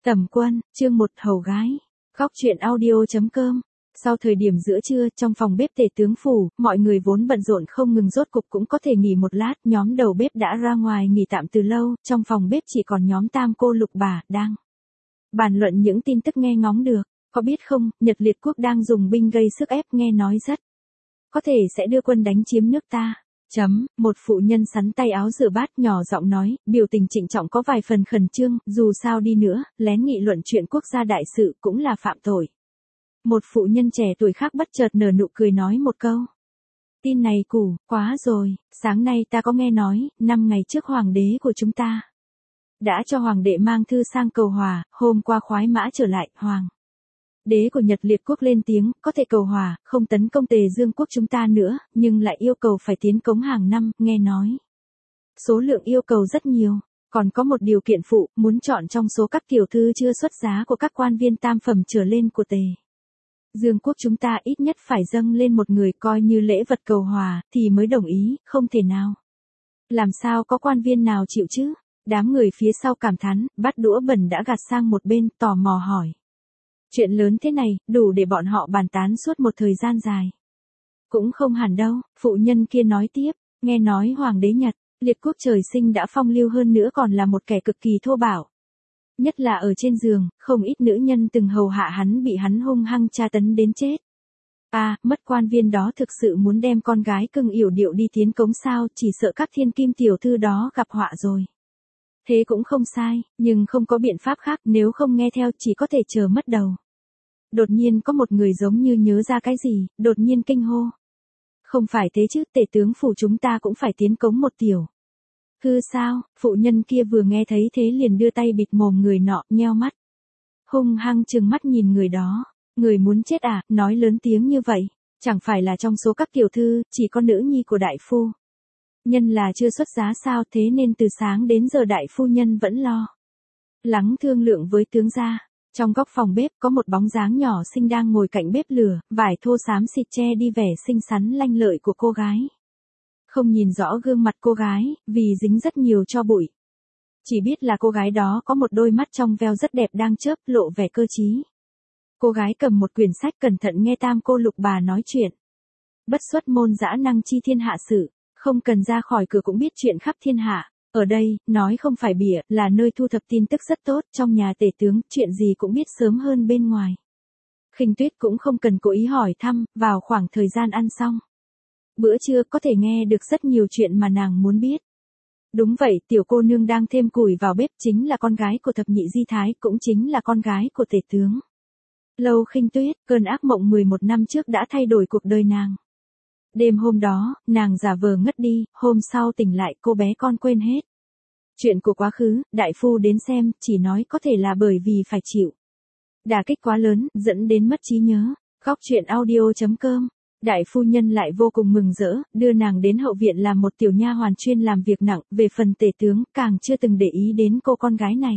Tẩm Quân, chương 1 hầu gái. Góc truyện audio.com. Sau thời điểm giữa trưa, trong phòng bếp tể tướng phủ, mọi người vốn bận rộn không ngừng rốt cục cũng có thể nghỉ một lát, nhóm đầu bếp đã ra ngoài nghỉ tạm từ lâu, trong phòng bếp chỉ còn nhóm Tam cô Lục bà, đang bàn luận những tin tức nghe ngóng được. Có biết không, Nhật Liệt quốc đang dùng binh gây sức ép, nghe nói rất có thể sẽ đưa quân đánh chiếm nước ta. Một phụ nhân sắn tay áo rửa bát nhỏ giọng nói, biểu tình trịnh trọng có vài phần khẩn trương, dù sao đi nữa, lén nghị luận chuyện quốc gia đại sự cũng là phạm tội. Một phụ nhân trẻ tuổi khác bất chợt nở nụ cười nói một câu. Tin này củ, quá rồi, sáng nay ta có nghe nói, 5 ngày trước hoàng đế của chúng ta đã cho hoàng đệ mang thư sang cầu hòa, hôm qua khoái mã trở lại, hoàng đế của Nhật Liệt quốc lên tiếng, có thể cầu hòa, không tấn công Tề Dương quốc chúng ta nữa, nhưng lại yêu cầu phải tiến cống hàng năm, nghe nói số lượng yêu cầu rất nhiều, còn có một điều kiện phụ, muốn chọn trong số các tiểu thư chưa xuất giá của các quan viên tam phẩm trở lên của Tề Dương quốc chúng ta ít nhất phải dâng lên một người coi như lễ vật cầu hòa, thì mới đồng ý, không thể nào. Làm sao có quan viên nào chịu chứ? Đám người phía sau cảm thán, bát đũa bẩn đã gạt sang một bên, tò mò hỏi. Chuyện lớn thế này, đủ để bọn họ bàn tán suốt một thời gian dài. Cũng không hẳn đâu, phụ nhân kia nói tiếp, nghe nói hoàng đế Nhật Liệt quốc trời sinh đã phong lưu hơn nữa còn là một kẻ cực kỳ thô bạo. Nhất là ở trên giường, không ít nữ nhân từng hầu hạ hắn bị hắn hung hăng tra tấn đến chết. Mất quan viên đó thực sự muốn đem con gái cưng yểu điệu đi tiến cống sao, chỉ sợ các thiên kim tiểu thư đó gặp họa rồi. Thế cũng không sai, nhưng không có biện pháp khác, nếu không nghe theo chỉ có thể chờ mất đầu. Đột nhiên có một người giống như nhớ ra cái gì, đột nhiên kinh hô. Không phải thế chứ, tể tướng phủ chúng ta cũng phải tiến cống một tiểu. Hư sao, phụ nhân kia vừa nghe thấy thế liền đưa tay bịt mồm người nọ, nheo mắt. Hung hăng trừng mắt nhìn người đó. Người muốn chết à, nói lớn tiếng như vậy. Chẳng phải là trong số các tiểu thư, chỉ có nữ nhi của đại phu nhân là chưa xuất giá sao, thế nên từ sáng đến giờ đại phu nhân vẫn lo lắng thương lượng với tướng gia. Trong góc phòng bếp có một bóng dáng nhỏ xinh đang ngồi cạnh bếp lửa, vải thô xám xịt che đi vẻ xinh xắn lanh lợi của cô gái. Không nhìn rõ gương mặt cô gái, vì dính rất nhiều tro bụi. Chỉ biết là cô gái đó có một đôi mắt trong veo rất đẹp đang chớp, lộ vẻ cơ trí. Cô gái cầm một quyển sách cẩn thận nghe Tam cô Lục bà nói chuyện. Bất xuất môn dã năng chi thiên hạ sự, không cần ra khỏi cửa cũng biết chuyện khắp thiên hạ. Ở đây, nói không phải bịa, là nơi thu thập tin tức rất tốt, trong nhà tể tướng, chuyện gì cũng biết sớm hơn bên ngoài. Khinh Tuyết cũng không cần cố ý hỏi thăm, vào khoảng thời gian ăn xong bữa trưa có thể nghe được rất nhiều chuyện mà nàng muốn biết. Đúng vậy, tiểu cô nương đang thêm củi vào bếp chính là con gái của thập nhị di thái, cũng chính là con gái của tể tướng. Lâu Khinh Tuyết, cơn ác mộng 11 năm trước đã thay đổi cuộc đời nàng. Đêm hôm đó, nàng giả vờ ngất đi, hôm sau tỉnh lại cô bé con quên hết chuyện của quá khứ, đại phu đến xem, chỉ nói có thể là bởi vì phải chịu đả kích quá lớn, dẫn đến mất trí nhớ. Góc truyện audio.com. Đại phu nhân lại vô cùng mừng rỡ, đưa nàng đến hậu viện làm một tiểu nha hoàn chuyên làm việc nặng, về phần tể tướng, càng chưa từng để ý đến cô con gái này.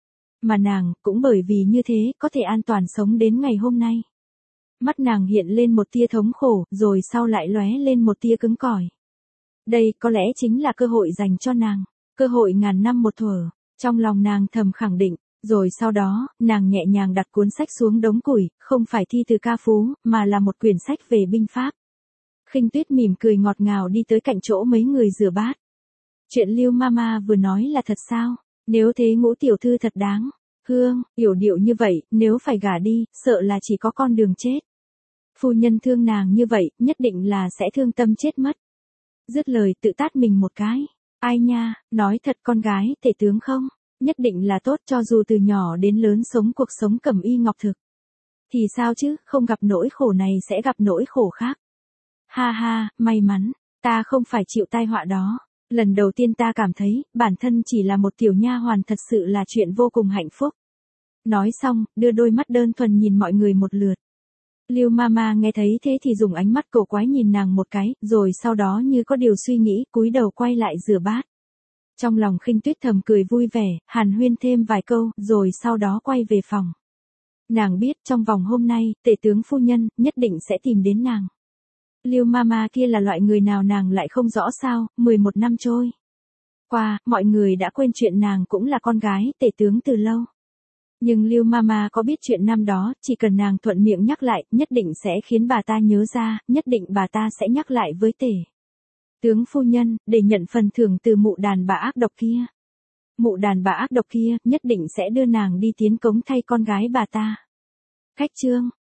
Mà nàng, cũng bởi vì như thế, có thể an toàn sống đến ngày hôm nay. Mắt nàng hiện lên một tia thống khổ, rồi sau lại lóe lên một tia cứng cỏi. Đây, có lẽ chính là cơ hội dành cho nàng, cơ hội ngàn năm một thuở. Trong lòng nàng thầm khẳng định. Rồi sau đó, nàng nhẹ nhàng đặt cuốn sách xuống đống củi, không phải thi từ ca phú, mà là một quyển sách về binh pháp. Khinh Tuyết mỉm cười ngọt ngào đi tới cạnh chỗ mấy người rửa bát. Chuyện Lưu Mama vừa nói là thật sao? Nếu thế Ngũ tiểu thư thật đáng thương, yểu điệu như vậy, nếu phải gả đi, sợ là chỉ có con đường chết. Phu nhân thương nàng như vậy, nhất định là sẽ thương tâm chết mất. Dứt lời tự tát mình một cái. Ai nha, nói thật con gái, tể tướng không? Nhất định là tốt, cho dù từ nhỏ đến lớn sống cuộc sống cẩm y ngọc thực. Thì sao chứ, không gặp nỗi khổ này sẽ gặp nỗi khổ khác. Ha ha, may mắn, ta không phải chịu tai họa đó. Lần đầu tiên ta cảm thấy, bản thân chỉ là một tiểu nha hoàn thật sự là chuyện vô cùng hạnh phúc. Nói xong, đưa đôi mắt đơn thuần nhìn mọi người một lượt. Lưu Mama nghe thấy thế thì dùng ánh mắt cổ quái nhìn nàng một cái, rồi sau đó như có điều suy nghĩ, cúi đầu quay lại rửa bát. Trong lòng Khinh Tuyết thầm cười vui vẻ, hàn huyên thêm vài câu, rồi sau đó quay về phòng. Nàng biết trong vòng hôm nay, tể tướng phu nhân, nhất định sẽ tìm đến nàng. Lưu Mama kia là loại người nào nàng lại không rõ sao, 11 năm trôi qua, mọi người đã quên chuyện nàng cũng là con gái tể tướng từ lâu. Nhưng Lưu Mama có biết chuyện năm đó, chỉ cần nàng thuận miệng nhắc lại, nhất định sẽ khiến bà ta nhớ ra, nhất định bà ta sẽ nhắc lại với Tể tướng phu nhân, để nhận phần thưởng từ mụ đàn bà ác độc kia. Mụ đàn bà ác độc kia, nhất định sẽ đưa nàng đi tiến cống thay con gái bà ta. Khách chương